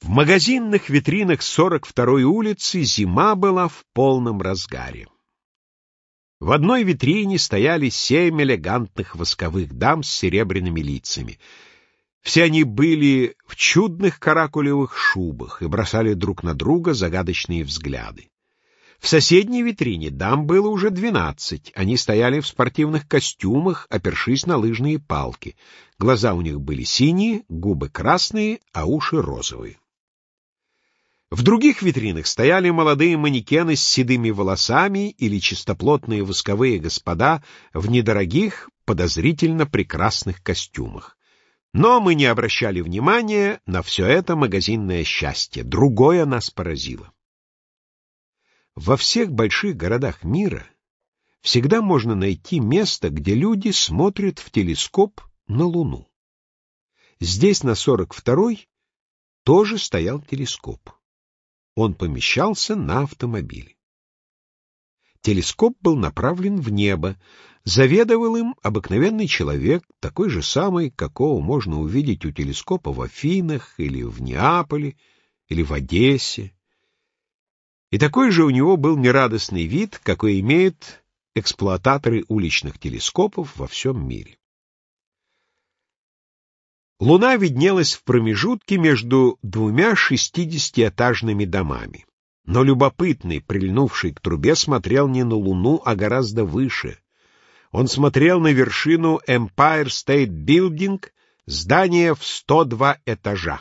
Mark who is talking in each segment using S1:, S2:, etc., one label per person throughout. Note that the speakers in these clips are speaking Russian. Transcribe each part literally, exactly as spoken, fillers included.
S1: В магазинных витринах сорок второй улицы зима была в полном разгаре. В одной витрине стояли семь элегантных восковых дам с серебряными лицами. Все они были в чудных каракулевых шубах и бросали друг на друга загадочные взгляды. В соседней витрине дам было уже двенадцать. Они стояли в спортивных костюмах, опершись на лыжные палки. Глаза у них были синие, губы красные, а уши розовые. В других витринах стояли молодые манекены с седыми волосами или чистоплотные восковые господа в недорогих, подозрительно прекрасных костюмах. Но мы не обращали внимания на все это магазинное счастье. Другое нас поразило. Во всех больших городах мира всегда можно найти место, где люди смотрят в телескоп на Луну. Здесь, на сорок второй, тоже стоял телескоп. Он помещался на автомобиле. Телескоп был направлен в небо. Заведовал им обыкновенный человек, такой же самый, какого можно увидеть у телескопа в Афинах, или в Неаполе, или в Одессе. И такой же у него был нерадостный вид, какой имеют эксплуататоры уличных телескопов во всем мире. Луна виднелась в промежутке между двумя шестидесятиэтажными домами. Но любопытный, прильнувший к трубе, смотрел не на Луну, а гораздо выше. Он смотрел на вершину Empire State Building, здание в сто два этажа.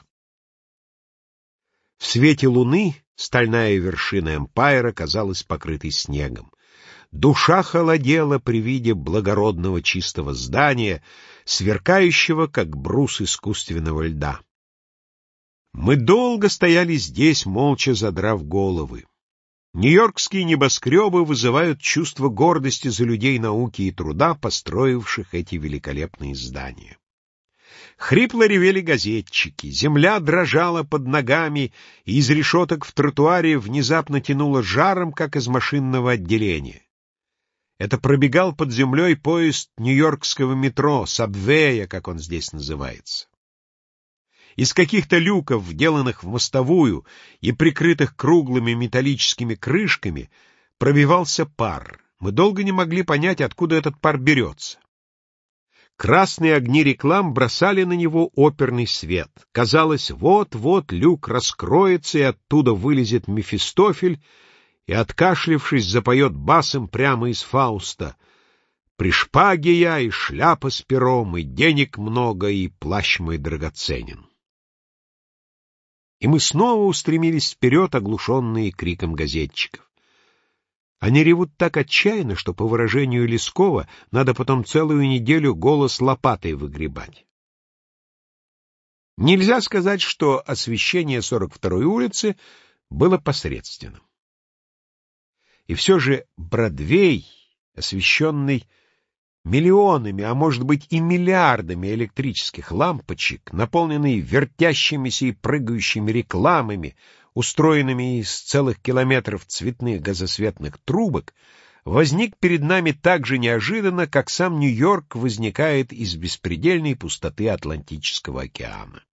S1: В свете луны стальная вершина Эмпайра казалась покрытой снегом. Душа холодела при виде благородного чистого здания, сверкающего, как брус искусственного льда. Мы долго стояли здесь, молча задрав головы. Нью-Йоркские небоскребы вызывают чувство гордости за людей науки и труда, построивших эти великолепные здания. Хрипло ревели газетчики, земля дрожала под ногами, и из решеток в тротуаре внезапно тянуло жаром, как из машинного отделения. Это пробегал под землей поезд нью-йоркского метро, сабвея, как он здесь называется. Из каких-то люков, вделанных в мостовую и прикрытых круглыми металлическими крышками, пробивался пар. Мы долго не могли понять, откуда этот пар берется. Красные огни реклам бросали на него оперный свет. Казалось, вот-вот люк раскроется, и оттуда вылезет Мефистофель, и, откашлившись, запоет басом прямо из Фауста: «При шпаге я, и шляпа с пером, и денег много, и плащ мой драгоценен». И мы снова устремились вперед, оглушенные криком газетчиков. Они ревут так отчаянно, что, по выражению Лескова, надо потом целую неделю голос лопатой выгребать. Нельзя сказать, что освещение сорок второй улицы было посредственным. И все же Бродвей, освещенный миллионами, а может быть и миллиардами электрических лампочек, наполненный вертящимися и прыгающими рекламами, устроенными из целых километров цветных газосветных трубок, возник перед нами так же неожиданно, как сам Нью-Йорк возникает из беспредельной пустоты Атлантического океана.